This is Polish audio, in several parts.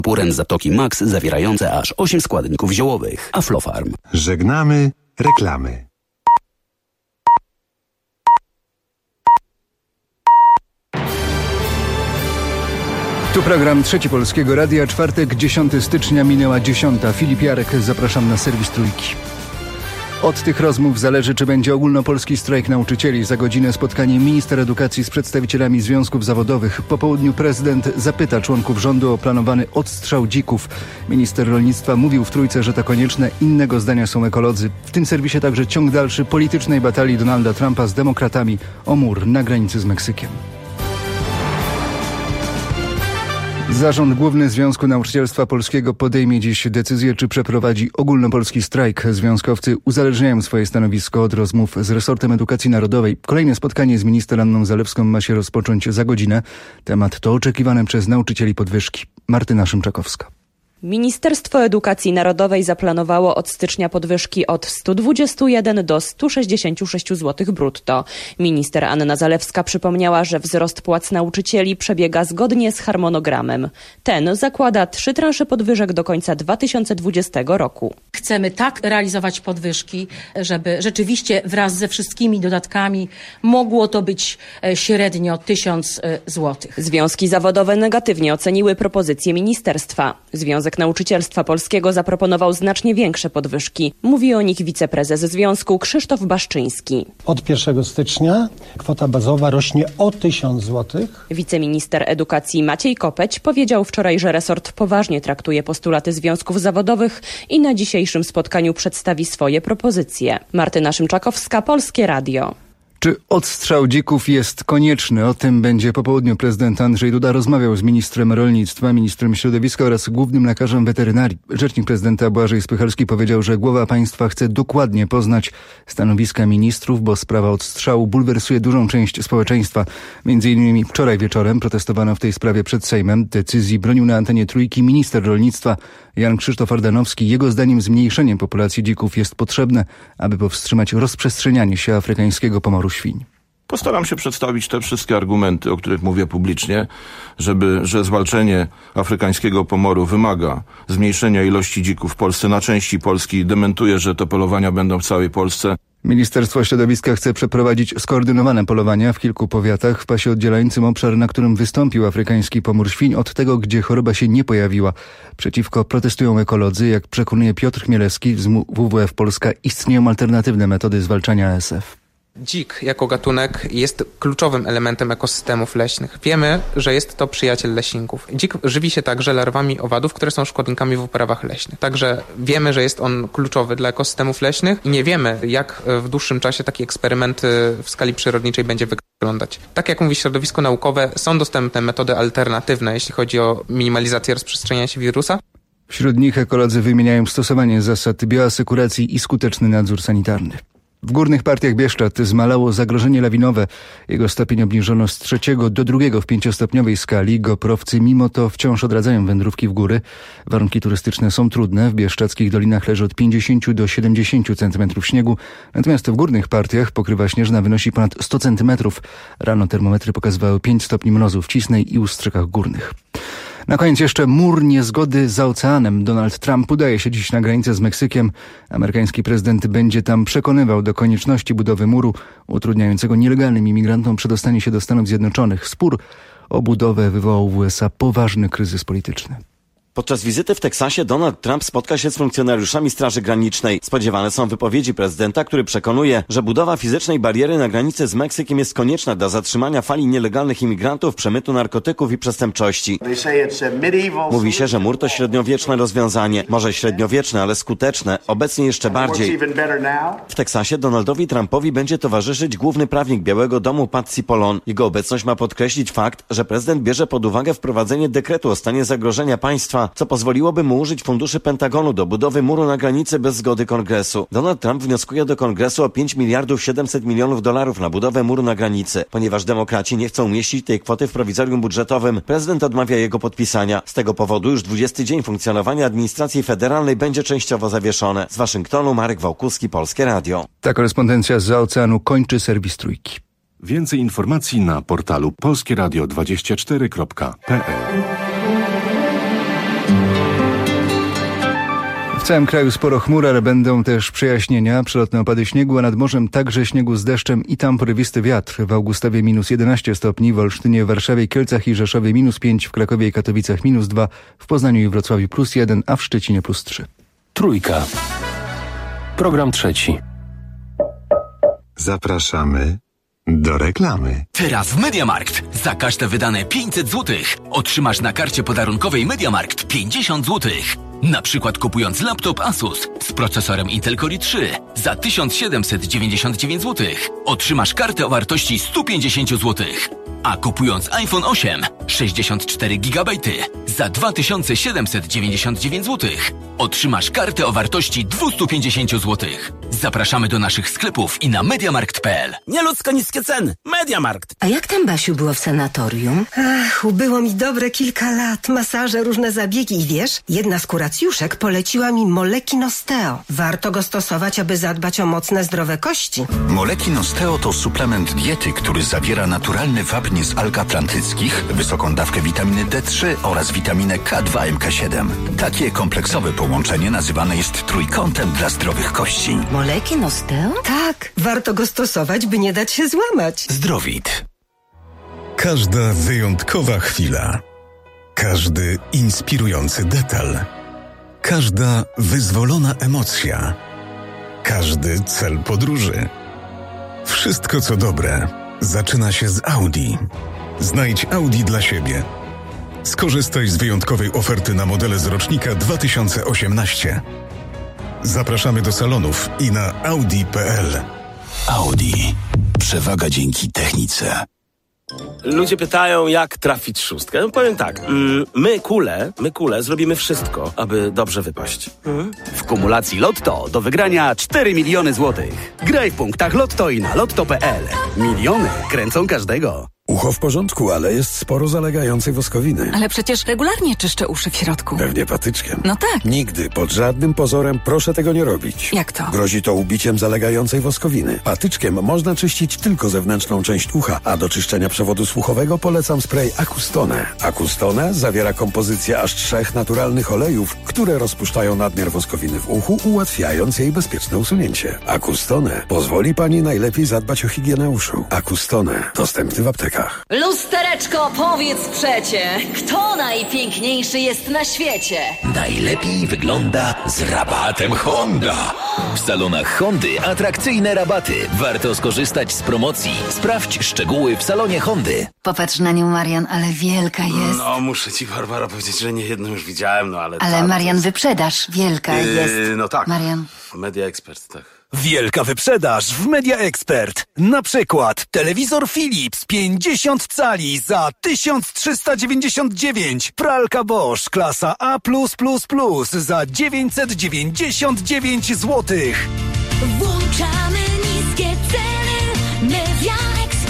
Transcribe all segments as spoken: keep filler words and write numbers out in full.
Puren Zatoki Max zawierające aż osiem składników ziołowych. Aflofarm. Żegnamy reklamy. Tu program Trzeci Polskiego Radia, czwartek, dziesiątego stycznia, minęła dziesiąta. Filip Jarek, zapraszam na serwis Trójki. Od tych rozmów zależy, czy będzie ogólnopolski strajk nauczycieli. Za godzinę spotkanie minister edukacji z przedstawicielami związków zawodowych. Po południu prezydent zapyta członków rządu o planowany odstrzał dzików. Minister rolnictwa mówił w Trójce, że to konieczne. Innego zdania są ekolodzy. W tym serwisie także ciąg dalszy politycznej batalii Donalda Trumpa z demokratami o mur na granicy z Meksykiem. Zarząd Główny Związku Nauczycielstwa Polskiego podejmie dziś decyzję, czy przeprowadzi ogólnopolski strajk. Związkowcy uzależniają swoje stanowisko od rozmów z resortem edukacji narodowej. Kolejne spotkanie z minister Anną Zalewską ma się rozpocząć za godzinę. Temat to oczekiwane przez nauczycieli podwyżki. Martyna Szymczakowska. Ministerstwo Edukacji Narodowej zaplanowało od stycznia podwyżki od stu dwudziestu jeden do stu sześćdziesięciu sześciu złotych brutto. Minister Anna Zalewska przypomniała, że wzrost płac nauczycieli przebiega zgodnie z harmonogramem. Ten zakłada trzy transze podwyżek do końca dwa tysiące dwudziestego roku. Chcemy tak realizować podwyżki, żeby rzeczywiście wraz ze wszystkimi dodatkami mogło to być średnio tysiąc złotych. Związki zawodowe negatywnie oceniły propozycję ministerstwa. Związek Nauczycielstwa Polskiego zaproponował znacznie większe podwyżki. Mówi o nich wiceprezes związku Krzysztof Baszczyński. Od pierwszego stycznia kwota bazowa rośnie o tysiąc złotych. Wiceminister edukacji Maciej Kopeć powiedział wczoraj, że resort poważnie traktuje postulaty związków zawodowych i na dzisiejszym spotkaniu przedstawi swoje propozycje. Martyna Szymczakowska, Polskie Radio. Czy odstrzał dzików jest konieczny? O tym będzie po południu prezydent Andrzej Duda rozmawiał z ministrem rolnictwa, ministrem środowiska oraz głównym lekarzem weterynarii. Rzecznik prezydenta Błażej Spychalski powiedział, że głowa państwa chce dokładnie poznać stanowiska ministrów, bo sprawa odstrzału bulwersuje dużą część społeczeństwa. Między innymi wczoraj wieczorem protestowano w tej sprawie przed Sejmem. Decyzji bronił na antenie Trójki minister rolnictwa Jan Krzysztof Ardanowski. Jego zdaniem zmniejszenie populacji dzików jest potrzebne, aby powstrzymać rozprzestrzenianie się afrykańskiego pomoru świń. Postaram się przedstawić te wszystkie argumenty, o których mówię publicznie, żeby, że zwalczenie afrykańskiego pomoru wymaga zmniejszenia ilości dzików w Polsce. Na części Polski dementuje, że te polowania będą w całej Polsce. Ministerstwo Środowiska chce przeprowadzić skoordynowane polowania w kilku powiatach w pasie oddzielającym obszar, na którym wystąpił afrykański pomór świń, od tego, gdzie choroba się nie pojawiła. Przeciwko protestują ekolodzy. Jak przekonuje Piotr Chmielewski z W W F Polska, istnieją alternatywne metody zwalczania A S F. Dzik jako gatunek jest kluczowym elementem ekosystemów leśnych. Wiemy, że jest to przyjaciel leśników. Dzik żywi się także larwami owadów, które są szkodnikami w uprawach leśnych. Także wiemy, że jest on kluczowy dla ekosystemów leśnych i nie wiemy, jak w dłuższym czasie taki eksperyment w skali przyrodniczej będzie wyglądać. Tak jak mówi środowisko naukowe, są dostępne metody alternatywne, jeśli chodzi o minimalizację rozprzestrzeniania się wirusa. Wśród nich ekolodzy wymieniają stosowanie zasad bioasekuracji i skuteczny nadzór sanitarny. W górnych partiach Bieszczad zmalało zagrożenie lawinowe. Jego stopień obniżono z trzeciego do drugiego w pięciostopniowej skali. Goprowcy mimo to wciąż odradzają wędrówki w góry. Warunki turystyczne są trudne. W bieszczadzkich dolinach leży od pięćdziesięciu do siedemdziesięciu centymetrów śniegu. Natomiast w górnych partiach pokrywa śnieżna wynosi ponad sto centymetrów. Rano termometry pokazywały pięć stopni mrozu w Cisnej i Ustrzykach Górnych. Na koniec jeszcze mur niezgody za oceanem. Donald Trump udaje się dziś na granicę z Meksykiem. Amerykański prezydent będzie tam przekonywał do konieczności budowy muru utrudniającego nielegalnym imigrantom przedostanie się do Stanów Zjednoczonych. Spór o budowę wywołał w U S A poważny kryzys polityczny. Podczas wizyty w Teksasie Donald Trump spotka się z funkcjonariuszami Straży Granicznej. Spodziewane są wypowiedzi prezydenta, który przekonuje, że budowa fizycznej bariery na granicy z Meksykiem jest konieczna dla zatrzymania fali nielegalnych imigrantów, przemytu narkotyków i przestępczości. Mówi się, że mur to średniowieczne rozwiązanie. Może średniowieczne, ale skuteczne. Obecnie jeszcze bardziej. W Teksasie Donaldowi Trumpowi będzie towarzyszyć główny prawnik Białego Domu Pat Cipollone. Jego obecność ma podkreślić fakt, że prezydent bierze pod uwagę wprowadzenie dekretu o stanie zagrożenia państwa, co pozwoliłoby mu użyć funduszy Pentagonu do budowy muru na granicy bez zgody Kongresu. Donald Trump wnioskuje do Kongresu o pięć miliardów siedemset milionów dolarów na budowę muru na granicy. Ponieważ demokraci nie chcą umieścić tej kwoty w prowizorium budżetowym, prezydent odmawia jego podpisania. Z tego powodu już dwudziesty dzień funkcjonowania administracji federalnej będzie częściowo zawieszone. Z Waszyngtonu Marek Wałkuski, Polskie Radio. Ta korespondencja zza oceanu kończy serwis Trójki. Więcej informacji na portalu polskieradio dwadzieścia cztery kropka p l. W całym kraju sporo chmur, ale będą też przejaśnienia, przelotne opady śniegu, a nad morzem także śniegu z deszczem i tam porywisty wiatr. W Augustowie minus jedenaście stopni, w Olsztynie, Warszawie, Kielcach i Rzeszowie minus pięć, w Krakowie i Katowicach minus dwa, w Poznaniu i Wrocławiu plus jeden, a w Szczecinie plus trzy. Trójka. Program trzeci. Zapraszamy do reklamy. Teraz w MediaMarkt. Za każde wydane pięćset złotych otrzymasz na karcie podarunkowej MediaMarkt pięćdziesiąt złotych. Na przykład kupując laptop Asus z procesorem Intel Core i trzy za tysiąc siedemset dziewięćdziesiąt dziewięć złotych otrzymasz kartę o wartości sto pięćdziesiąt złotych. A kupując iPhone osiem sześćdziesiąt cztery gigabajty za dwa tysiące siedemset dziewięćdziesiąt dziewięć złotych otrzymasz kartę o wartości dwieście pięćdziesiąt złotych. Zapraszamy do naszych sklepów i na mediamarkt kropka p l. Nieludzko niskie ceny. MediaMarkt. A jak tam, Basiu, było w sanatorium? Ach, ubyło mi dobre kilka lat. Masaże, różne zabiegi i wiesz, jedna z kuracjuszek poleciła mi Molekin Osteo. Warto go stosować, aby zadbać o mocne, zdrowe kości. Molekin Osteo to suplement diety, który zawiera naturalny wapń z alg atlantyckich, wysoką dawkę witaminy D trzy oraz witaminę K dwa M K siedem. Takie kompleksowe połączenie nazywane jest trójkątem dla zdrowych kości. Molekin Osteo? Tak, warto go stosować, by nie dać się złamać. Zdrowit. Każda wyjątkowa chwila. Każdy inspirujący detal. Każda wyzwolona emocja. Każdy cel podróży. Wszystko co dobre zaczyna się z Audi. Znajdź Audi dla siebie. Skorzystaj z wyjątkowej oferty na modele z rocznika dwa tysiące osiemnaście. Zapraszamy do salonów i na audi kropka p l. Audi. Przewaga dzięki technice. Ludzie pytają, jak trafić szóstkę. No powiem tak, mm, my kule, my kule zrobimy wszystko, aby dobrze wypaść. Mm? W kumulacji Lotto do wygrania cztery miliony złotych. Graj w punktach Lotto i na lotto kropka p l. Miliony kręcą każdego. Ucho w porządku, ale jest sporo zalegającej woskowiny. Ale przecież regularnie czyszczę uszy w środku. Pewnie patyczkiem. No tak. Nigdy, pod żadnym pozorem proszę tego nie robić. Jak to? Grozi to ubiciem zalegającej woskowiny. Patyczkiem można czyścić tylko zewnętrzną część ucha, a do czyszczenia przewodu słuchowego polecam spray Acustone. Acustone zawiera kompozycję aż trzech naturalnych olejów, które rozpuszczają nadmiar woskowiny w uchu, ułatwiając jej bezpieczne usunięcie. Acustone pozwoli pani najlepiej zadbać o higienę uszu. Acustone dostępny w aptekach. Lustereczko, powiedz przecie, kto najpiękniejszy jest na świecie? Najlepiej wygląda z rabatem Honda. W salonach Hondy atrakcyjne rabaty. Warto skorzystać z promocji. Sprawdź szczegóły w salonie Hondy. Popatrz na nią, Marian, ale wielka jest. No, muszę ci, Barbara, powiedzieć, że nie jedną już widziałem, no ale... Ale tam, Marian, jest... wyprzedaż, wielka yy, jest. No tak. Marian. Media Expert, tak. Wielka wyprzedaż w Media Expert. Na przykład telewizor Philips pięćdziesiąt cali za tysiąc trzysta dziewięćdziesiąt dziewięć. Pralka Bosch klasa A plus plus plus za dziewięćset dziewięćdziesiąt dziewięć złotych. Włączamy niskie ceny. Media Expert.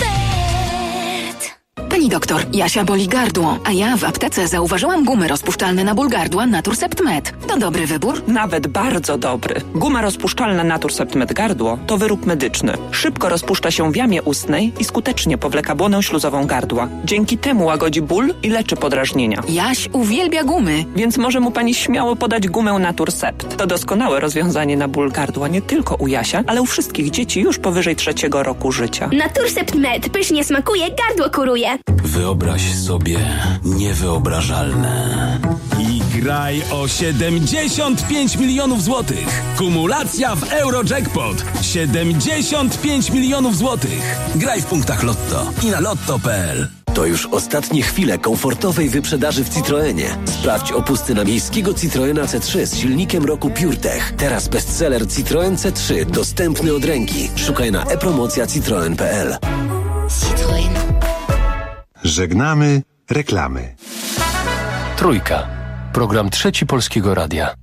Pani doktor, Jasia boli gardło, a ja w aptece zauważyłam gumy rozpuszczalne na ból gardła Naturcept Med. To dobry wybór? Nawet bardzo dobry. Guma rozpuszczalna Naturcept Med gardło to wyrób medyczny. Szybko rozpuszcza się w jamie ustnej i skutecznie powleka błonę śluzową gardła. Dzięki temu łagodzi ból i leczy podrażnienia. Jaś uwielbia gumy. Więc może mu pani śmiało podać gumę Naturcept. To doskonałe rozwiązanie na ból gardła nie tylko u Jasia, ale u wszystkich dzieci już powyżej trzeciego roku życia. Naturcept Med pysznie smakuje, gardło kuruje. Wyobraź sobie niewyobrażalne. I graj o siedemdziesiąt pięć milionów złotych. Kumulacja w Eurojackpot. siedemdziesiąt pięć milionów złotych. Graj w punktach Lotto i na lotto kropka p l. To już ostatnie chwile komfortowej wyprzedaży w Citroenie. Sprawdź opusty na miejskiego Citroena C trzy z silnikiem roku PureTech. Teraz bestseller Citroen C trzy dostępny od ręki. Szukaj na e-promocja citroen kropka p l. Citroen. Żegnamy reklamy. Trójka. Program Trzeci Polskiego Radia.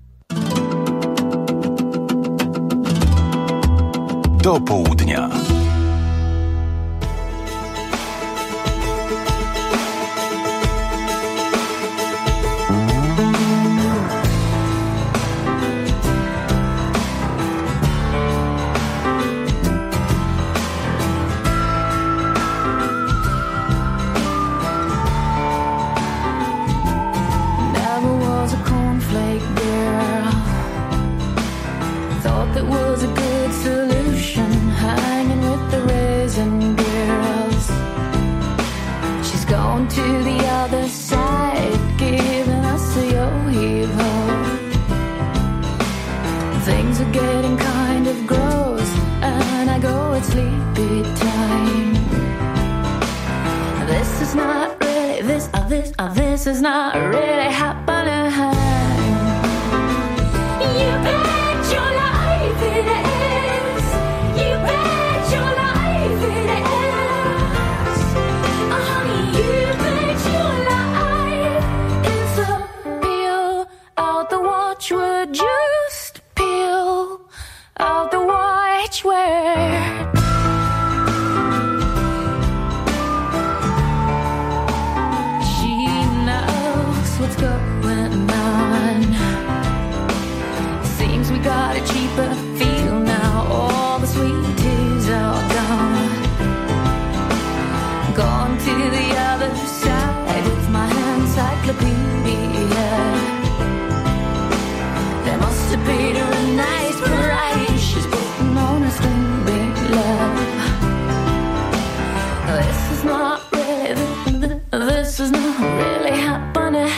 Do południa. is not really happening. You bet your life it is. You bet your life it is. Oh, honey, you bet your life it's a peel out the watchword. Just peel out the watchword. What's going on? Seems we got a cheaper feel now. All the sweet teas are gone. Gone to the other side with my encyclopedia. They must have paid her a nice price. She's putting on a string big love. This is not really, this is not really happening.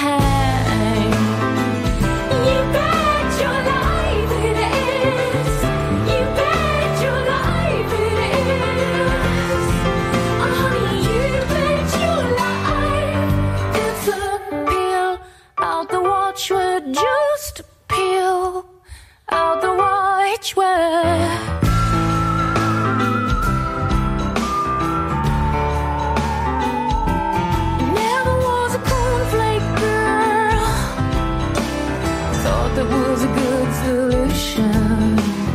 Just peel out the watchword. Never was a cornflake girl. Thought that was a good solution.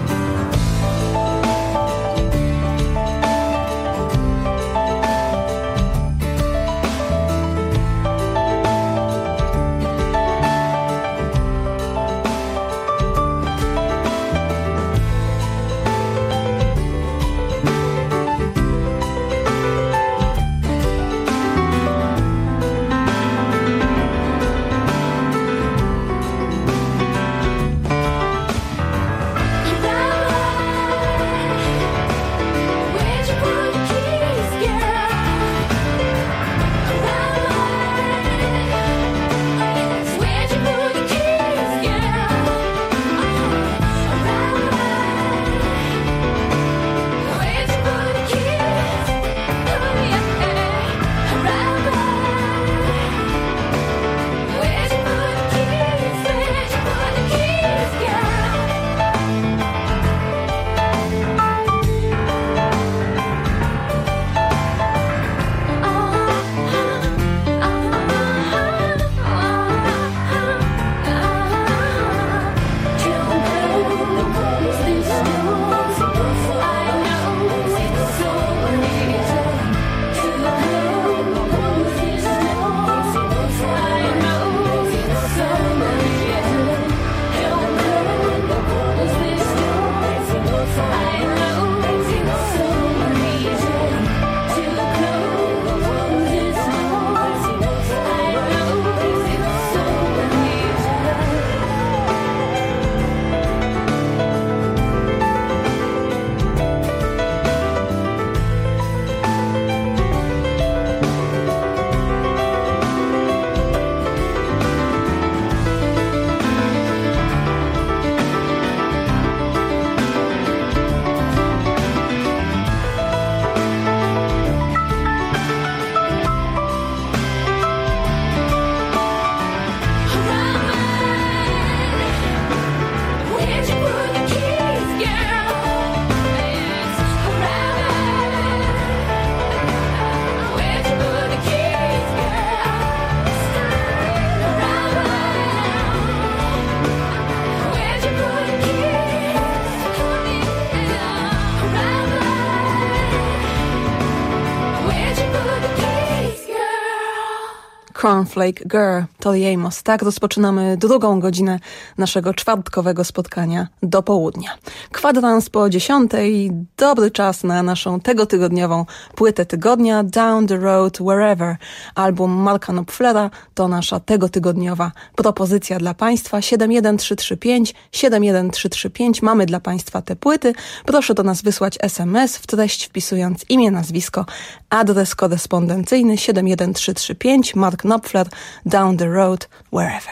Cornflake Girl, Tori Amos. Tak rozpoczynamy drugą godzinę naszego czwartkowego spotkania do południa. Kwadrans po dziesiątej, dobry czas na naszą tegotygodniową płytę tygodnia Down the Road Wherever. Album Marka Knopflera to nasza tegotygodniowa propozycja dla Państwa. siedem jeden trzy trzy pięć, siedem jeden trzy trzy pięć. Mamy dla Państwa te płyty. Proszę do nas wysłać es em es w treść wpisując imię, nazwisko, adres korespondencyjny siedem jeden trzy trzy pięć, Mark Knopfler, Down the Road Wherever.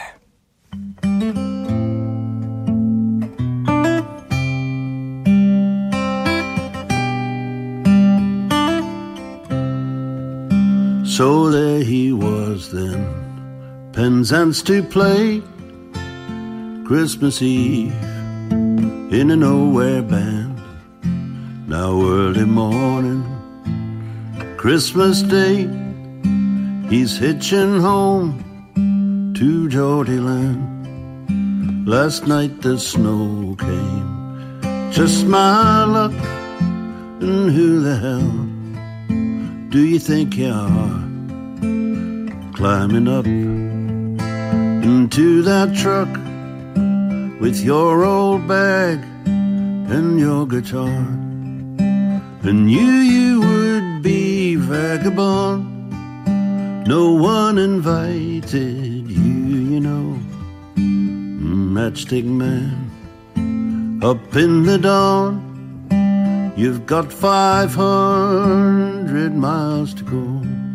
So there he was then, Penzance to play Christmas Eve in a nowhere band. Now early morning, Christmas Day, he's hitching home to Geordie Land. Last night the snow came, just my luck, and who the hell do you think you are? Climbing up into that truck with your old bag and your guitar. And you, you would be vagabond, no one invited you, you know. Matchstick Man, up in the dawn, you've got five hundred miles to go.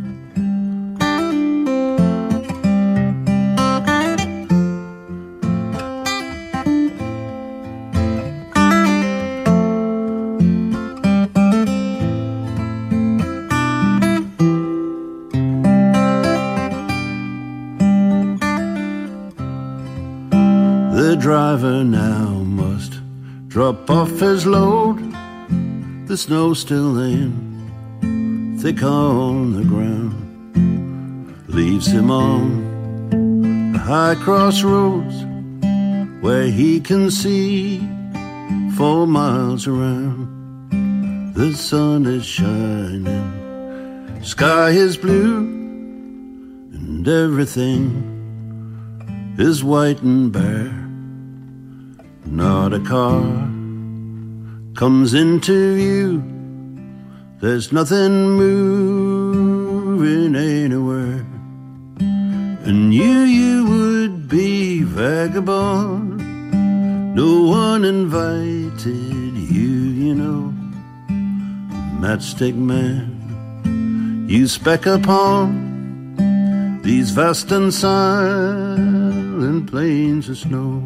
The driver now must drop off his load. The snow's still laying thick on the ground, leaves him on the high crossroads where he can see four miles around. The sun is shining, sky is blue, and everything is white and bare. Not a car comes into view, there's nothing moving anywhere. And you, you would be vagabond, no one invited you, you know. Matchstick Man, you speck upon these vast and silent plains of snow.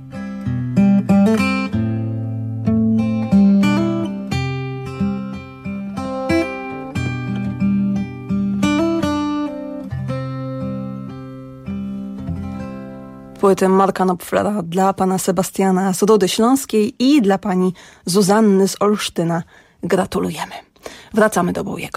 Płyty Marka Knopflera dla pana Sebastiana z Rudy Śląskiej i dla pani Zuzanny z Olsztyna. Gratulujemy. Wracamy do Bowiego.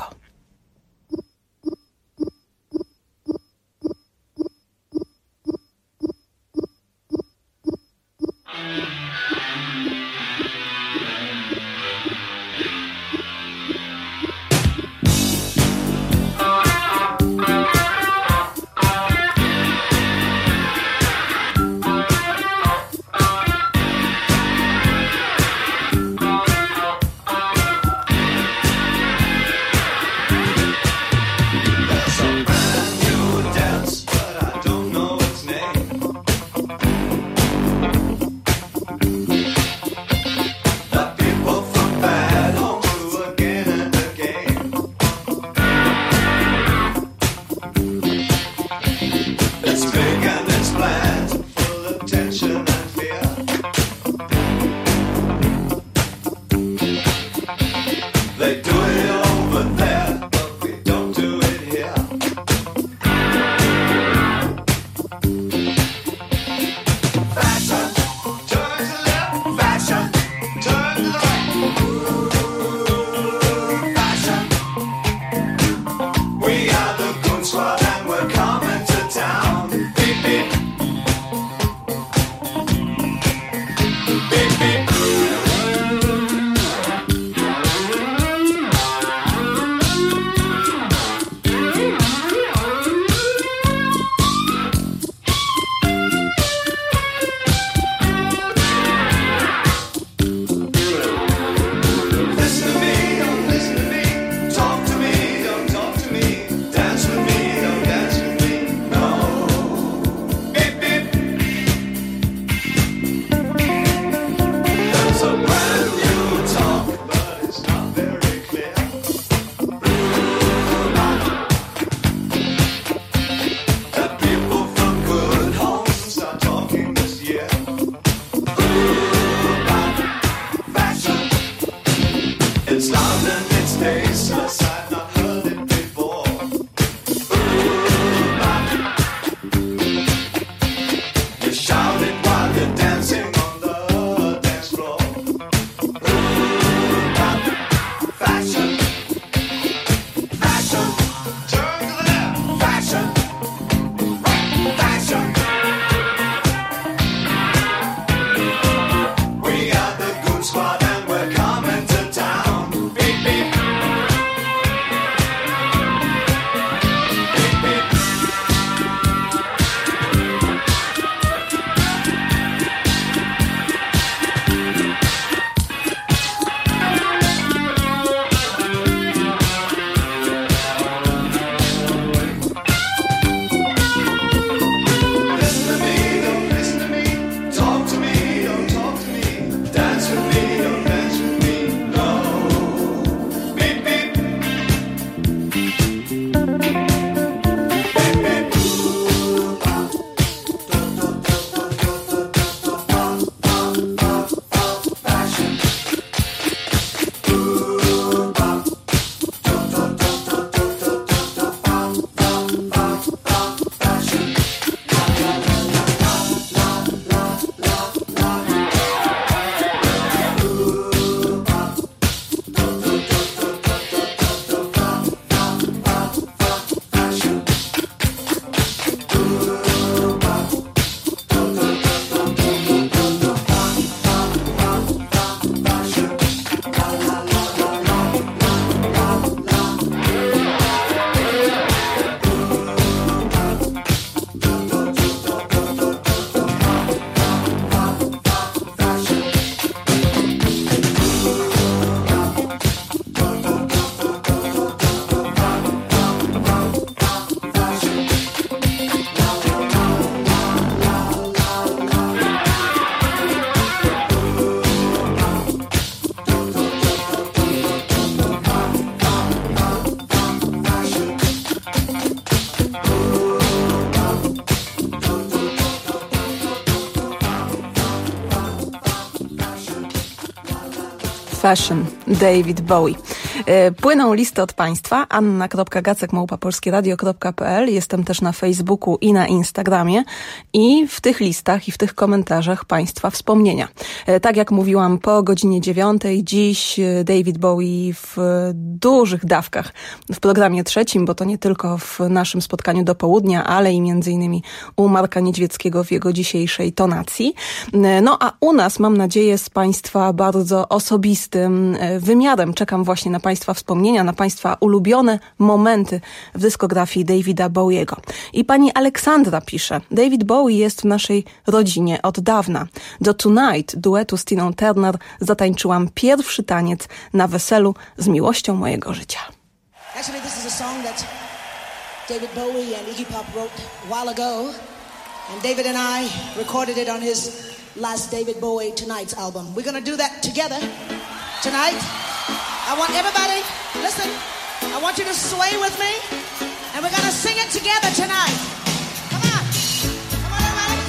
Fashion, David Bowie. Płyną listy od Państwa, anna kropka gacek małpa polskie radio kropka p l. Jestem też na Facebooku i na Instagramie i w tych listach i w tych komentarzach Państwa wspomnienia. Tak jak mówiłam, po godzinie dziewiątej dziś David Bowie w dużych dawkach w programie trzecim, bo to nie tylko w naszym spotkaniu do południa, ale i między innymi u Marka Niedźwieckiego w jego dzisiejszej tonacji. No a u nas, mam nadzieję, z Państwa bardzo osobistym wymiarem. Czekam właśnie na Państwa wspomnienia, na Państwa ulubione momenty w dyskografii Davida Bowiego. I pani Aleksandra pisze: David Bowie jest w naszej rodzinie od dawna. Do Tonight duetu z Tiną Turner zatańczyłam pierwszy taniec na weselu z miłością mojego życia. Actually, this is a song that David Bowie and Iggy Pop wrote a while ago, and David and I recorded it on his last David Bowie Tonight's album. We're going to do that together tonight. I want everybody, listen, I want you to sway with me, and we're going to sing it together tonight. Come on. Come on, everybody.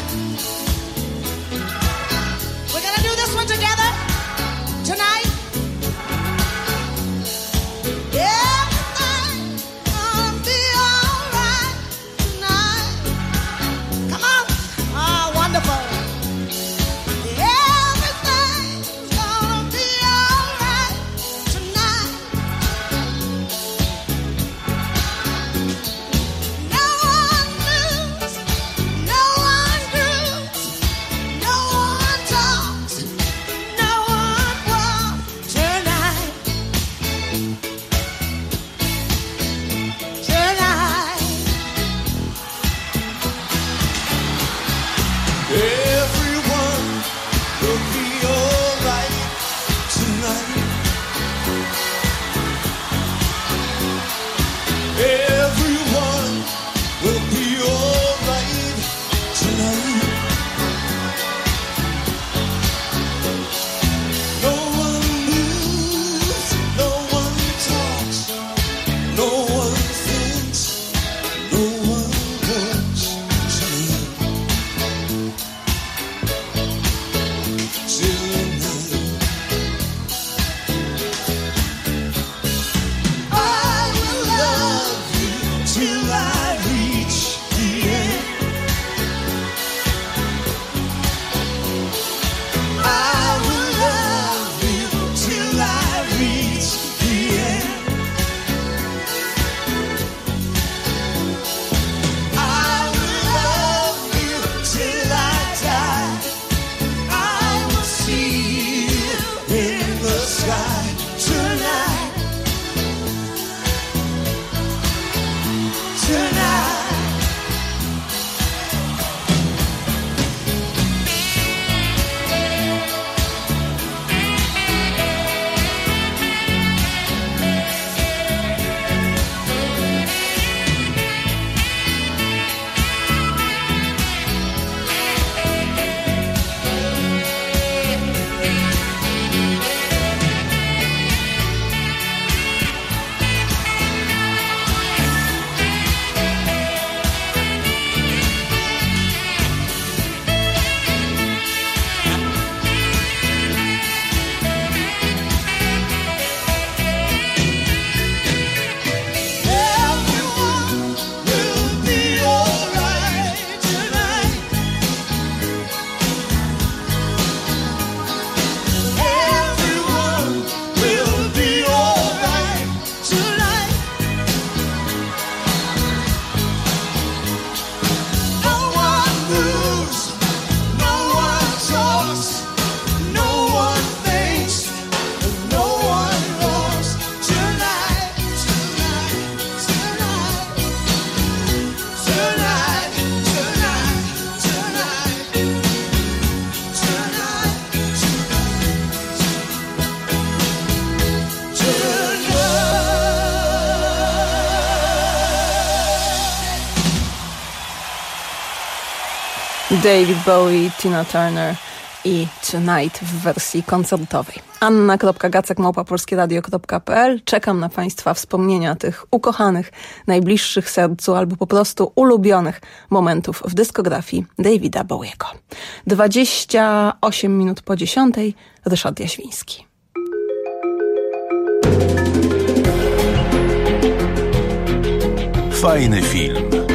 We're going to do this one together tonight. Yeah. David Bowie, Tina Turner i Tonight w wersji koncertowej. anna kropka gacek małpa polskie radio kropka p l. Czekam na Państwa wspomnienia tych ukochanych, najbliższych sercu albo po prostu ulubionych momentów w dyskografii Davida Bowiego. dwadzieścia osiem minut po dziesiątej. Ryszard Jaświński. fajny film.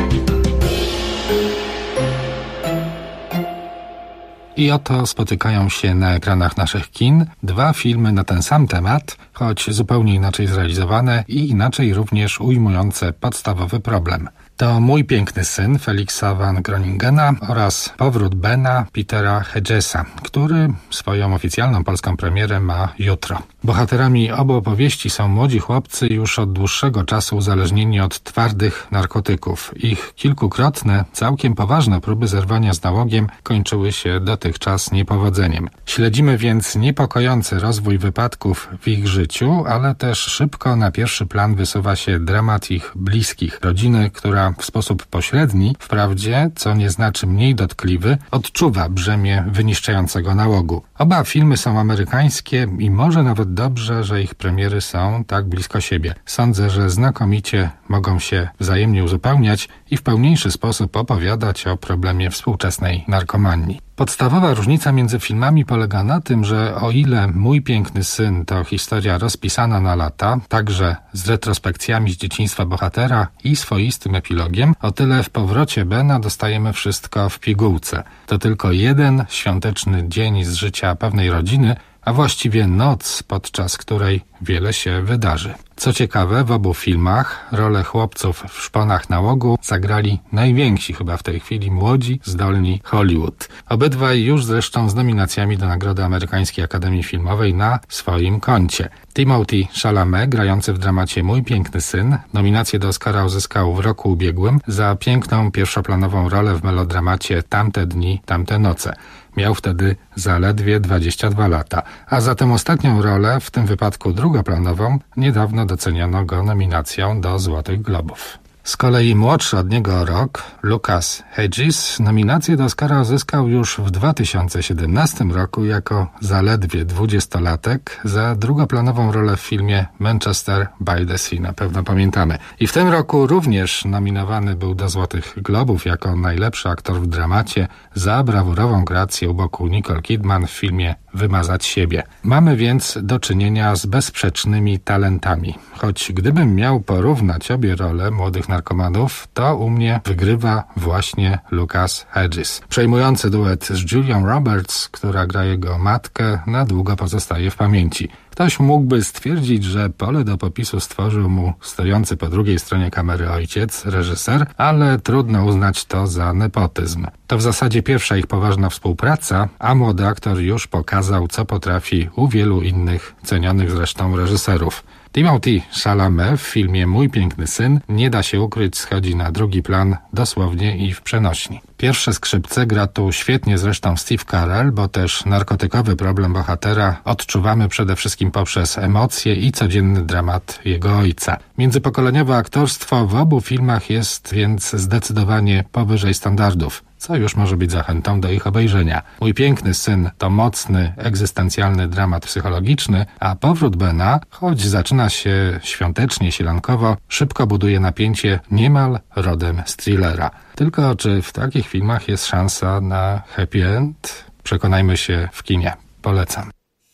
I oto spotykają się na ekranach naszych kin dwa filmy na ten sam temat, choć zupełnie inaczej zrealizowane i inaczej również ujmujące podstawowy problem. To Mój piękny syn Felixa van Groningena oraz Powrót Bena Petera Hedgesa, który swoją oficjalną polską premierę ma jutro. Bohaterami obu opowieści są młodzi chłopcy już od dłuższego czasu uzależnieni od twardych narkotyków. Ich kilkukrotne, całkiem poważne próby zerwania z nałogiem kończyły się dotychczas niepowodzeniem. Śledzimy więc niepokojący rozwój wypadków w ich życiu, ale też szybko na pierwszy plan wysuwa się dramat ich bliskich, rodziny, która w sposób pośredni, wprawdzie, co nie znaczy mniej dotkliwy, odczuwa brzemię wyniszczającego nałogu. Oba filmy są amerykańskie i może nawet dobrze, że ich premiery są tak blisko siebie. Sądzę, że znakomicie mogą się wzajemnie uzupełniać i w pełniejszy sposób opowiadać o problemie współczesnej narkomanii. Podstawowa różnica między filmami polega na tym, że o ile Mój piękny syn to historia rozpisana na lata, także z retrospekcjami z dzieciństwa bohatera i swoistym epilogiem, o tyle w Powrocie Bena dostajemy wszystko w pigułce. To tylko jeden świąteczny dzień z życia pewnej rodziny, a właściwie noc, podczas której wiele się wydarzy. Co ciekawe, w obu filmach rolę chłopców w szponach nałogu zagrali najwięksi chyba w tej chwili młodzi, zdolni Hollywood. Obydwaj już zresztą z nominacjami do Nagrody Amerykańskiej Akademii Filmowej na swoim koncie. Timothée Chalamet, grający w dramacie Mój piękny syn, nominację do Oscara uzyskał w roku ubiegłym za piękną pierwszoplanową rolę w melodramacie Tamte dni, tamte noce. Miał wtedy zaledwie dwadzieścia dwa lata, a za tę ostatnią rolę, w tym wypadku drugoplanową, niedawno doceniono go nominacją do Złotych Globów. Z kolei młodszy od niego o rok, Lucas Hedges, nominację do Oscara uzyskał już w dwa tysiące siedemnastym roku jako zaledwie dwudziestolatek za drugoplanową rolę w filmie Manchester by the Sea, na pewno pamiętamy. I w tym roku również nominowany był do Złotych Globów jako najlepszy aktor w dramacie za brawurową grację u boku Nicole Kidman w filmie Wymazać siebie. Mamy więc do czynienia z bezsprzecznymi talentami. Choć gdybym miał porównać obie role młodych narkomanów, to u mnie wygrywa właśnie Lucas Hedges. Przejmujący duet z Julią Roberts, która gra jego matkę, na długo pozostaje w pamięci. Ktoś mógłby stwierdzić, że pole do popisu stworzył mu stojący po drugiej stronie kamery ojciec, reżyser, ale trudno uznać to za nepotyzm. To w zasadzie pierwsza ich poważna współpraca, a młody aktor już pokazał, co potrafi u wielu innych, cenionych zresztą reżyserów. Timothée Chalamet w filmie Mój piękny syn, nie da się ukryć, schodzi na drugi plan dosłownie i w przenośni. Pierwsze skrzypce gra tu świetnie zresztą Steve Carell, bo też narkotykowy problem bohatera odczuwamy przede wszystkim poprzez emocje i codzienny dramat jego ojca. Międzypokoleniowe aktorstwo w obu filmach jest więc zdecydowanie powyżej standardów, co już może być zachętą do ich obejrzenia. Mój piękny syn to mocny, egzystencjalny dramat psychologiczny, a Powrót Bena, choć zaczyna się świątecznie, sielankowo, szybko buduje napięcie niemal rodem z thrillera. Tylko czy w takich filmach jest szansa na happy end? Przekonajmy się w kinie. Polecam.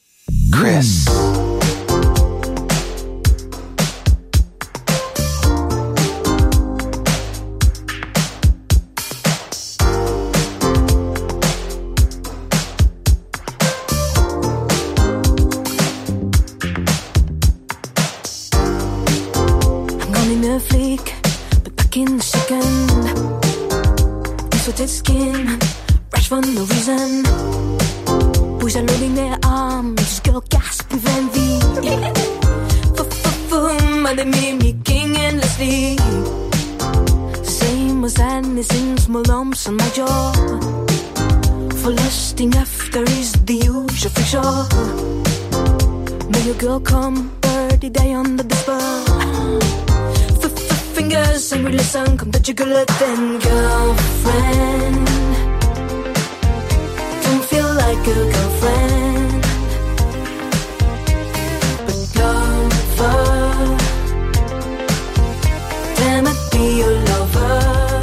Chris. Fleek, but back in the second. Insulted skin, rash for no reason. Boys are loading their arms, girl gasp with envy. F-f-f-f-um, and they made me king endlessly. Same as sadness in small lumps on my jaw. For lusting after is the usual fiction. May your girl come, birdie day under the spur. Fingers and listen, come touch your good then girlfriend. Don't feel like a girlfriend, but lover. Damn it, be your lover.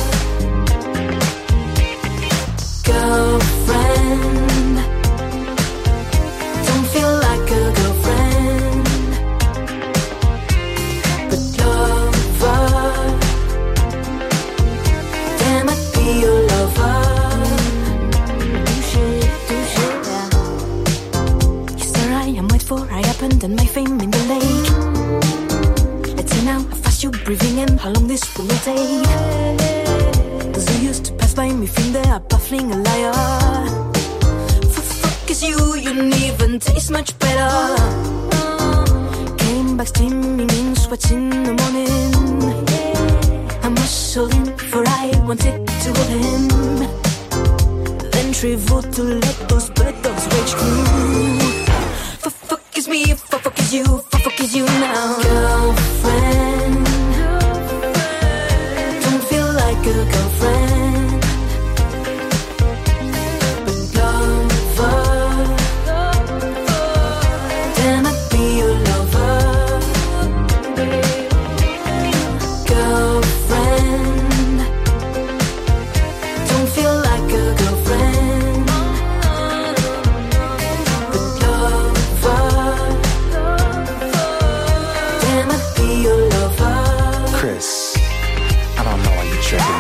Girlfriend. Don't feel like a girlfriend, but lover. and my fame in the lake. Let's see now how fast you're breathing and how long this will take. Cause you used to pass by me, think they are baffling a liar. Fuck is you, you didn't even taste much better. Came back steaming in sweats in the morning. I muscled in for I wanted to hold him. Then traveled to let those bad dogs rage through. For fuck is me, for fuck is you, for fuck is you now. Girlfriend, don't feel like a girlfriend, but lover, damn I'd be your lover. Girlfriend, don't feel like a girlfriend, but lover, damn I'd be your lover. Chris, I don't know why you're tripping.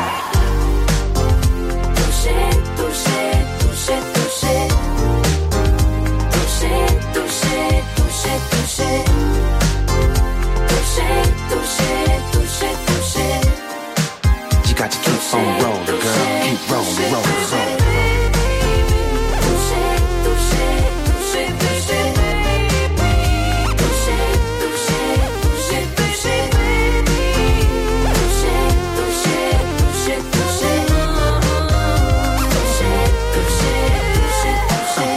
Touché, touché, touché, touché. Touché, touché, touché, touché. Touché, touché, touché, touché. You got to keep on rolling, girl. Keep rolling, rolling, rolling. Touché, touché, touché, touché. Touché, touché, touché, touché. Touché, touché, touché, touché. Touché, touché, touché,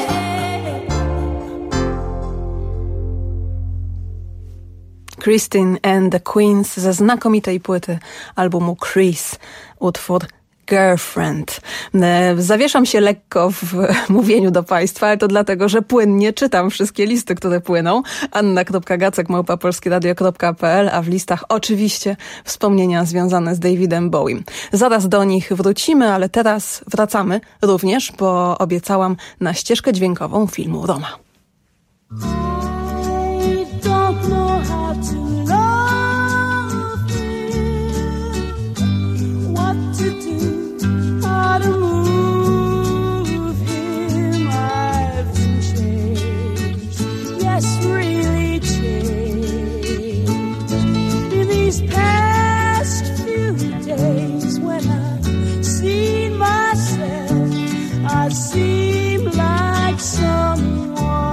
touché. Christine and the Queens ze znakomitej płyty albumu Chris, utwór Girlfriend. E, Zawieszam się lekko w mówieniu do Państwa, ale to dlatego, że płynnie czytam wszystkie listy, które płyną. anna kropka gacek małpa polskieradio kropka p l, a w listach oczywiście wspomnienia związane z Davidem Bowiem. Zaraz do nich wrócimy, ale teraz wracamy również, bo obiecałam, na ścieżkę dźwiękową filmu Roma. I don't know how to love him, what to do, how to move him. I've been changed, yes, really changed. In these past few days when I've seen myself, I seem like someone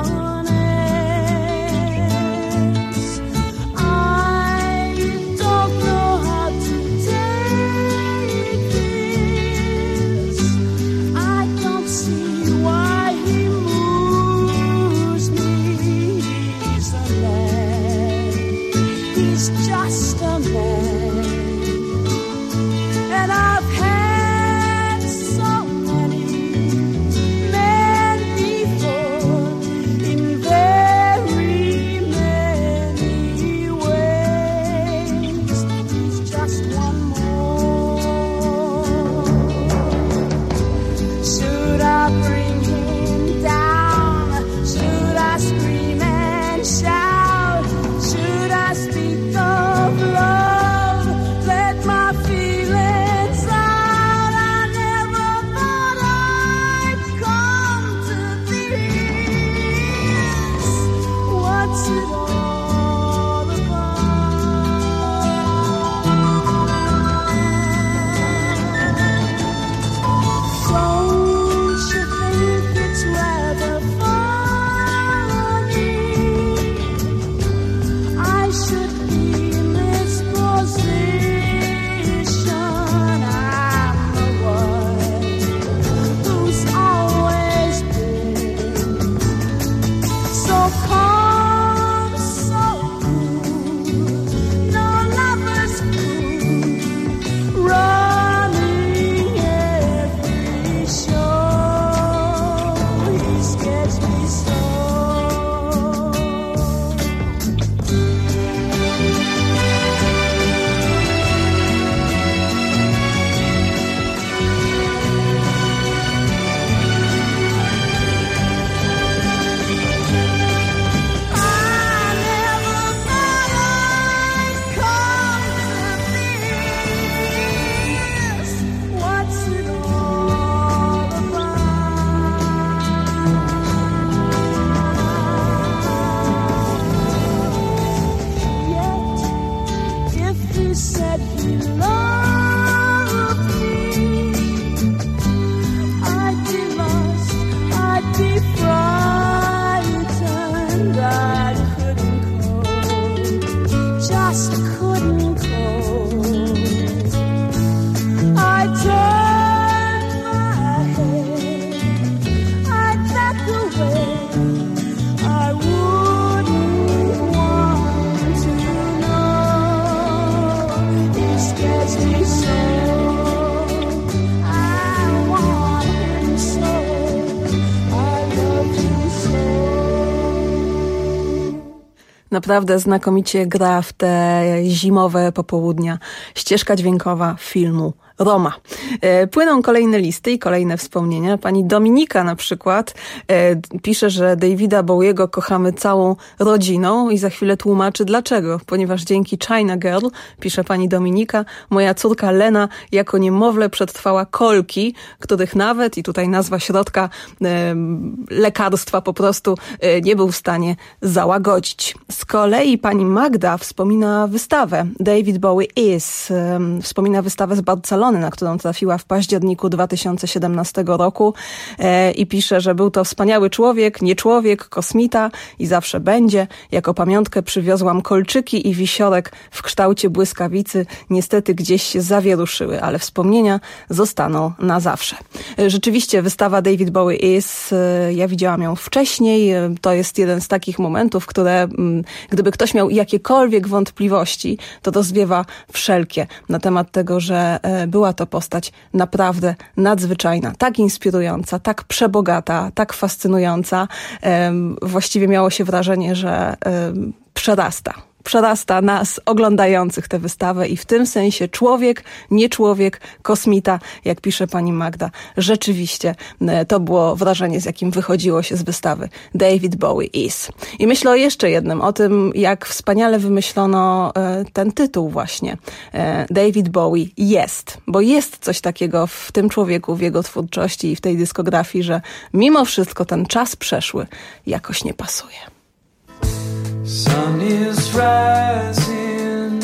Naprawdę znakomicie gra w te zimowe popołudnia ścieżka dźwiękowa filmu Roma. E, płyną kolejne listy i kolejne wspomnienia. Pani Dominika na przykład e, pisze, że Davida Bowiego kochamy całą rodziną i za chwilę tłumaczy dlaczego. Ponieważ dzięki China Girl, pisze pani Dominika, moja córka Lena jako niemowlę przetrwała kolki, których nawet, i tutaj nazwa środka e, lekarstwa po prostu e, nie był w stanie załagodzić. Z kolei pani Magda wspomina wystawę David Bowie Is. E, wspomina wystawę z Barcelony, na którą trafiła w październiku dwa tysiące siedemnastego roku e, i pisze, że był to wspaniały człowiek, nie człowiek, kosmita i zawsze będzie. Jako pamiątkę przywiozłam kolczyki i wisiorek w kształcie błyskawicy. Niestety gdzieś się zawieruszyły, ale wspomnienia zostaną na zawsze. E, rzeczywiście wystawa David Bowie Is, e, ja widziałam ją wcześniej. E, to jest jeden z takich momentów, które m, gdyby ktoś miał jakiekolwiek wątpliwości, to rozwiewa wszelkie na temat tego, że e, była to postać naprawdę nadzwyczajna, tak inspirująca, tak przebogata, tak fascynująca. Ehm, właściwie miało się wrażenie, że ehm, przerasta. Przerasta nas oglądających tę wystawę i w tym sensie człowiek, nie człowiek, kosmita, jak pisze pani Magda. Rzeczywiście to było wrażenie, z jakim wychodziło się z wystawy David Bowie Is. I myślę o jeszcze jednym, o tym, jak wspaniale wymyślono ten tytuł właśnie. David Bowie jest, bo jest coś takiego w tym człowieku, w jego twórczości i w tej dyskografii, że mimo wszystko ten czas przeszły jakoś nie pasuje. Sun is rising,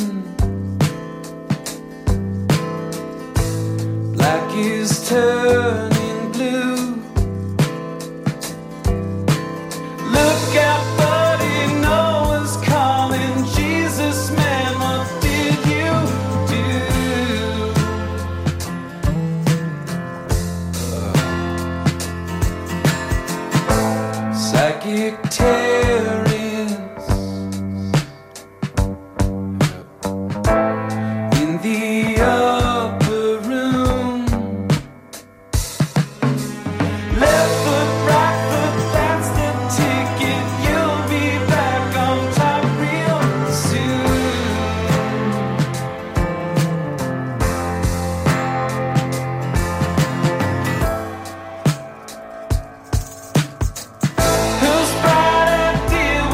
black is turning blue. Look out, buddy, Noah's calling. Jesus, man, what did you do? Uh, psychic terror deal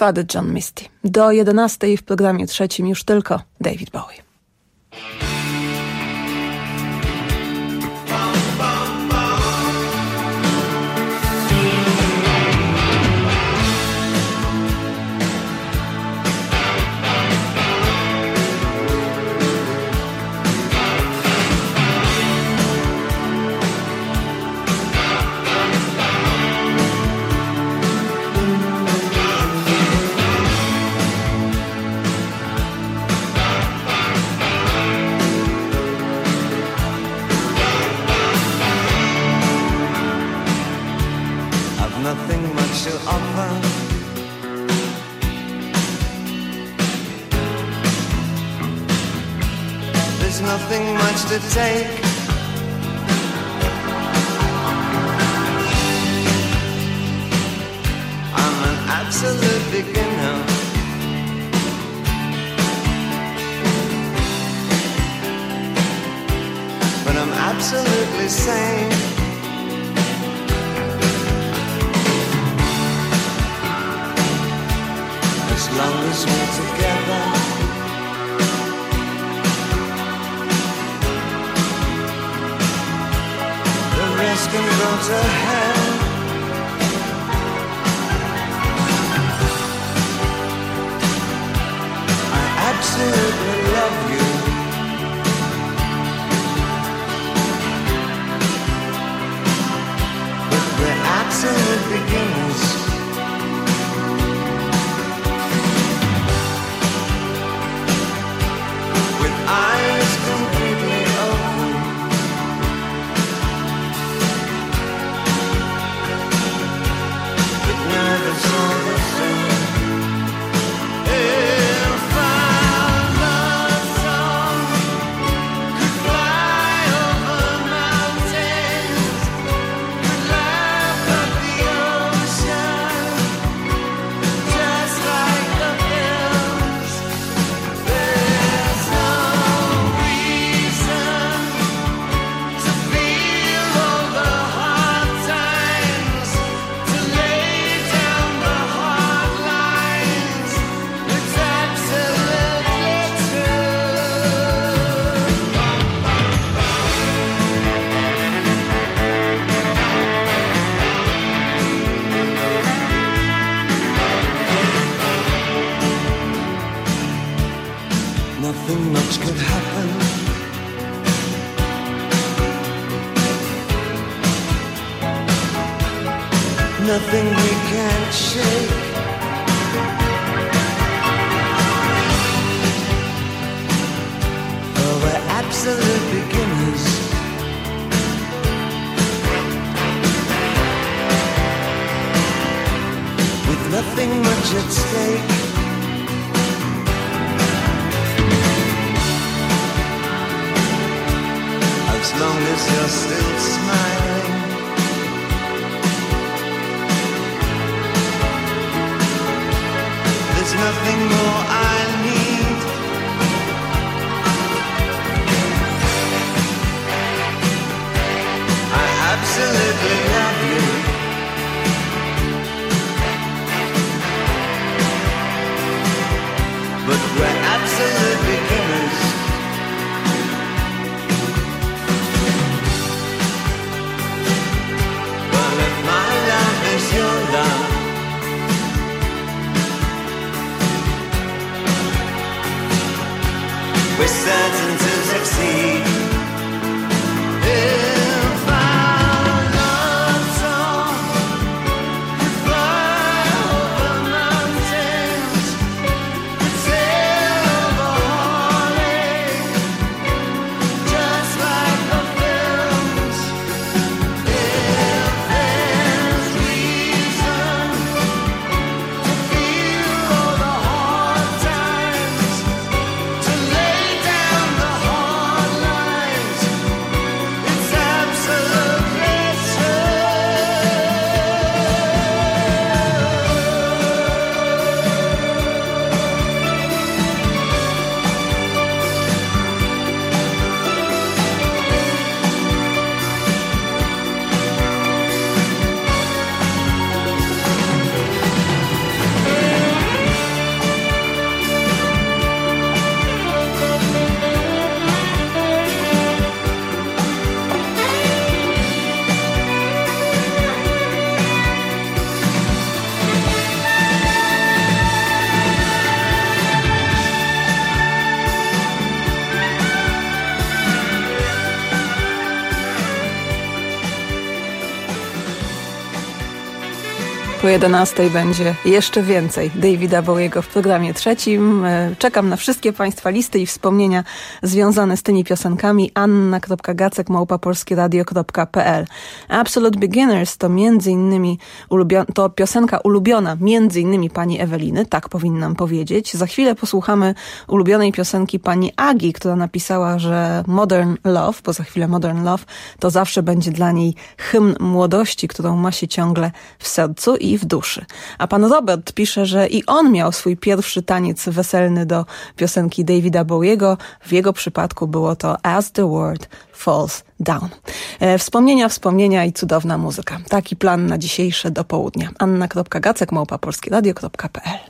Father John Misty. Do jedenastej w programie trzecim już tylko David Bowie. Nothing much to offer. There's nothing much to take. I'm an absolute beginner. But I'm absolutely sane. As long as we're together, the rest can go to hell. I absolutely love you, but we're absolute beginners. Eyes completely open, but nervous all the same. If our love song could fly over mountains, could laugh at the ocean, just like the hills, there's no nothing much could happen. Nothing we can't shake. Oh, we're absolute beginners. With nothing much at stake. As long as you're still smiling, there's nothing more I need. I absolutely love you, but we're absolute beginners. Your love, we're certain to succeed. If our love song could fly over mountains, could sail over Hawley, just like the films. If there's reason to feel all the hard times, to lay down the hard lines. Po jedenastej będzie jeszcze więcej Davida Bowiego w programie trzecim. Czekam na wszystkie Państwa listy i wspomnienia związane z tymi piosenkami. anna kropka gacek małpa polskie radio kropka p l. Absolute Beginners to między innymi ulubio- to piosenka ulubiona między innymi pani Eweliny, tak powinnam powiedzieć. Za chwilę posłuchamy ulubionej piosenki pani Agi, która napisała, że Modern Love, bo za chwilę Modern Love, to zawsze będzie dla niej hymn młodości, którą ma się ciągle w sercu i w duszy. A pan Robert pisze, że i on miał swój pierwszy taniec weselny do piosenki Davida Bowiego. W jego przypadku było to As the World Falls Down. E, wspomnienia, wspomnienia i cudowna muzyka. Taki plan na dzisiejsze do południa. anna kropka gacek małpa polskie radio kropka p l.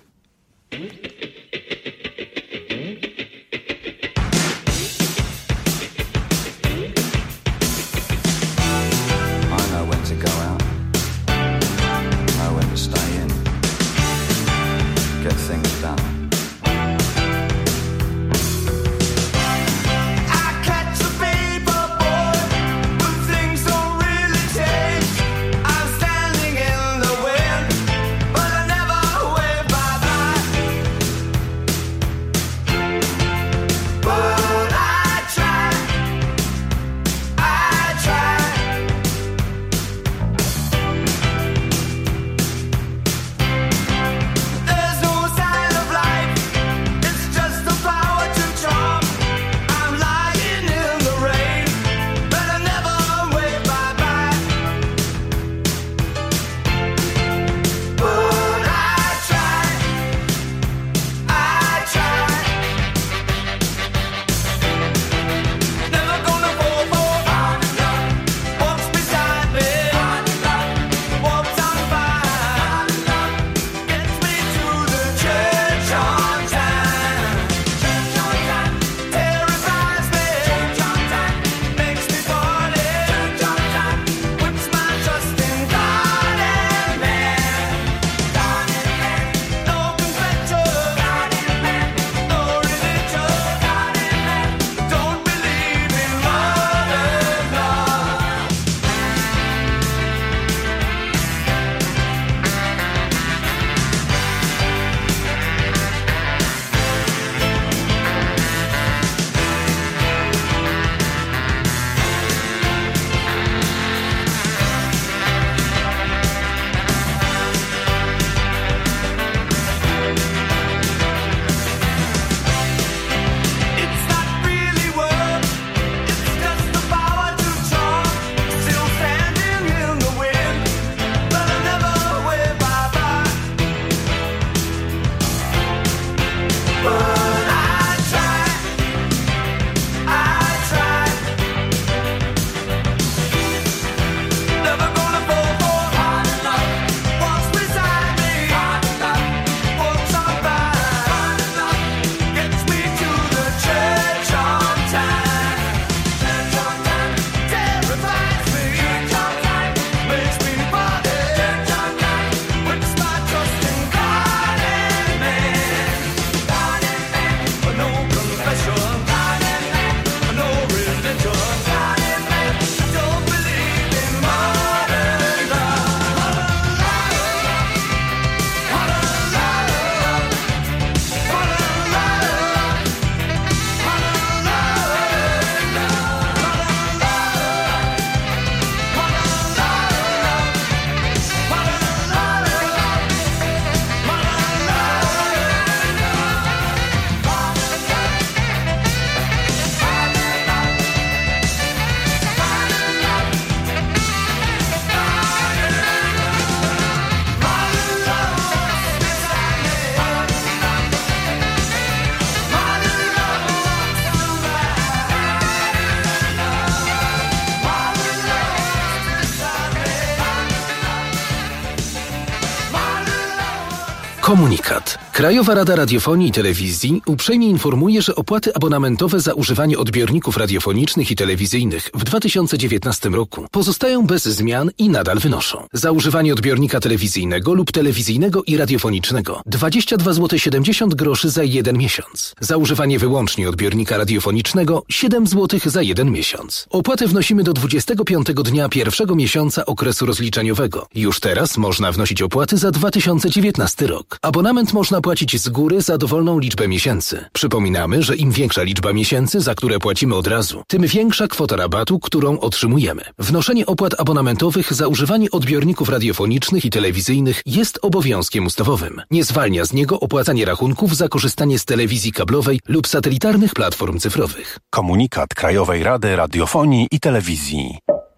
Komunikat. Krajowa Rada Radiofonii i Telewizji uprzejmie informuje, że opłaty abonamentowe za używanie odbiorników radiofonicznych i telewizyjnych w dwa tysiące dziewiętnastym roku pozostają bez zmian i nadal wynoszą. Za używanie odbiornika telewizyjnego lub telewizyjnego i radiofonicznego dwadzieścia dwa złote siedemdziesiąt groszy za jeden miesiąc. Za używanie wyłącznie odbiornika radiofonicznego siedem złotych za jeden miesiąc. Opłatę wnosimy do dwudziestego piątego dnia pierwszego miesiąca okresu rozliczeniowego. Już teraz można wnosić opłaty za dwa tysiące dziewiętnasty rok. Abonament można płacić z góry za dowolną liczbę miesięcy. Przypominamy, że im większa liczba miesięcy, za które płacimy od razu, tym większa kwota rabatu, którą otrzymujemy. Wnoszenie opłat abonamentowych za używanie odbiorników radiofonicznych i telewizyjnych jest obowiązkiem ustawowym. Nie zwalnia z niego opłacanie rachunków za korzystanie z telewizji kablowej lub satelitarnych platform cyfrowych. Komunikat Krajowej Rady Radiofonii i Telewizji.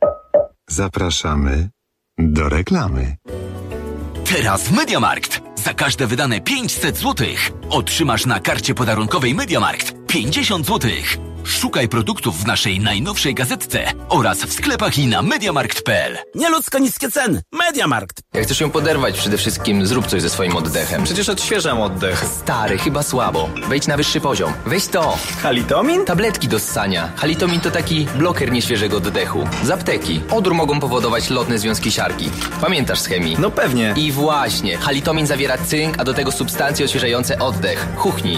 Zapraszamy do reklamy. Teraz w Mediamarkt. Za każde wydane pięćset złotych otrzymasz na karcie podarunkowej Mediamarkt pięćdziesiąt złotych. Szukaj produktów w naszej najnowszej gazetce oraz w sklepach i na mediamarkt kropka p l. Nieludzko niskie ceny. Mediamarkt. Jak chcesz ją poderwać, przede wszystkim zrób coś ze swoim oddechem. Przecież odświeżam oddech. Stary, chyba słabo. Wejdź na wyższy poziom. Weź to. Halitomin? Tabletki do ssania. Halitomin to taki bloker nieświeżego oddechu. Z apteki. Odór mogą powodować lotne związki siarki. Pamiętasz z chemii? No pewnie. I właśnie. Halitomin zawiera cynk, a do tego substancje odświeżające oddech. Chuchnij.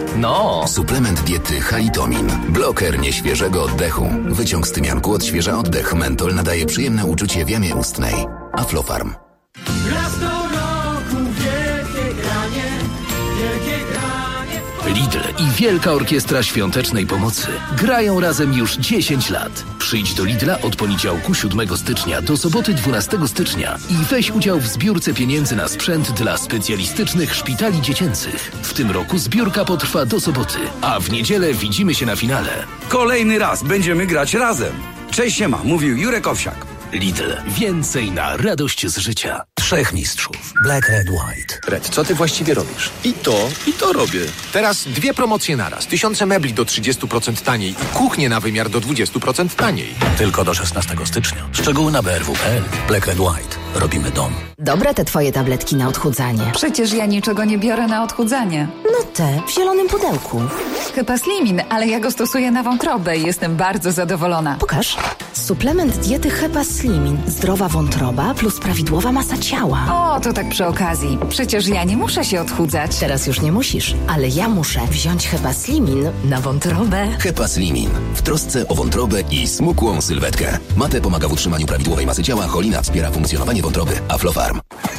No. Suplement diety Halitomin. Bloker nieświeżego oddechu. Wyciąg z tymianku odświeża oddech. Mentol nadaje przyjemne uczucie w jamie ustnej. Aflofarm. Raz do roku wielkie granie, wielkie granie. Lidl i Wielka Orkiestra Świątecznej Pomocy grają razem już dziesięć lat. Przyjdź do Lidla od poniedziałku siódmego stycznia do soboty dwunastego stycznia i weź udział w zbiórce pieniędzy na sprzęt dla specjalistycznych szpitali dziecięcych. W tym roku zbiórka potrwa do soboty, a w niedzielę widzimy się na finale. Kolejny raz będziemy grać razem. Cześć siema, mówił Jurek Owsiak. Lidl. Więcej na radość z życia. Trzech mistrzów. Black, red, white. Red, co ty właściwie robisz? I to, i to robię. Teraz dwie promocje naraz. Tysiące mebli do trzydziestu procent taniej i kuchnie na wymiar do dwudziestu procent taniej. Tylko do szesnastego stycznia. Szczegóły na b r w kropka p l. Black, red, white. Robimy dom. Dobre te twoje tabletki na odchudzanie. Przecież ja niczego nie biorę na odchudzanie. No te, w zielonym pudełku. Hepaslimin, ale ja go stosuję na wątrobę i jestem bardzo zadowolona. Pokaż. Suplement diety Hepaslimin. Zdrowa wątroba plus prawidłowa masa ciała. O, to tak przy okazji. Przecież ja nie muszę się odchudzać. Teraz już nie musisz, ale ja muszę wziąć Hepaslimin na wątrobę. Hepaslimin. W trosce o wątrobę i smukłą sylwetkę. Mate pomaga w utrzymaniu prawidłowej masy ciała, cholina wspiera funkcjonowanie wątroby. Aflofarm.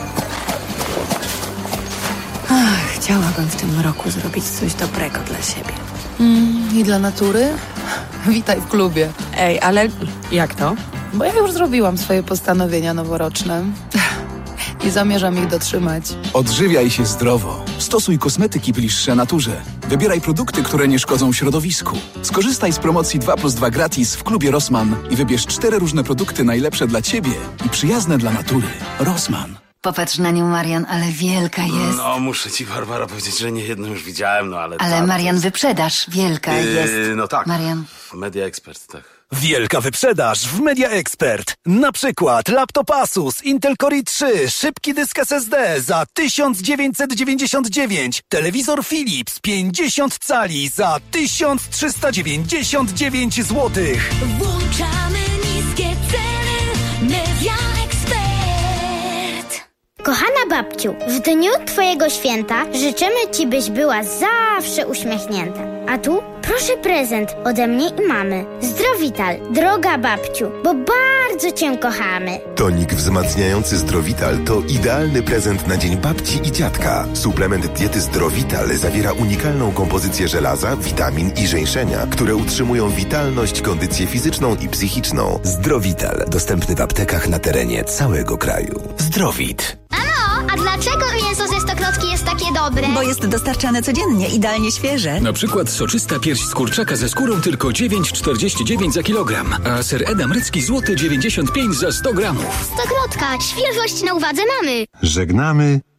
Ach, chciałabym w tym roku zrobić coś dobrego dla siebie. Mm, I dla natury? Witaj w klubie. Ej, ale jak to? Bo ja już zrobiłam swoje postanowienia noworoczne i zamierzam ich dotrzymać. Odżywiaj się zdrowo. Stosuj kosmetyki bliższe naturze. Wybieraj produkty, które nie szkodzą środowisku. Skorzystaj z promocji dwa plus dwa gratis w klubie Rossmann i wybierz cztery różne produkty najlepsze dla ciebie i przyjazne dla natury. Rossmann. Popatrz na nią, Marian, ale wielka jest. No, muszę ci, Barbara, powiedzieć, że nie jedną już widziałem, no ale... Ale ta, Marian, jest... wyprzedaż wielka yy, jest. No tak. Marian. Media Expert, tak. Wielka wyprzedaż w Media Expert. Na przykład laptop Asus Intel Core i trzy, szybki dysk S S D za tysiąc dziewięćset dziewięćdziesiąt dziewięć, telewizor Philips pięćdziesiąt cali za tysiąc trzysta dziewięćdziesiąt dziewięć złotych. Włączamy niskie ceny. Media Expert. Kochana babciu, w dniu twojego święta życzymy ci, byś była zawsze uśmiechnięta. A tu proszę prezent ode mnie i mamy. Zdrowital, droga babciu, bo bardzo cię kochamy. Tonik wzmacniający Zdrowital to idealny prezent na dzień babci i dziadka. Suplement diety Zdrowital zawiera unikalną kompozycję żelaza, witamin i żeńszenia, które utrzymują witalność, kondycję fizyczną i psychiczną. Zdrowital, dostępny w aptekach na terenie całego kraju. Zdrowit. Mamo, a dlaczego mięso ze Stokrotki jest takie dobre? Bo jest dostarczane codziennie, idealnie świeże. Na przykład soczysta pierś z kurczaka ze skórą tylko dziewięć czterdzieści dziewięć za kilogram, a ser edam rycki złoty dziewięćdziesiąt pięć za sto gramów. Stokrotka, świeżość na uwadze mamy. Żegnamy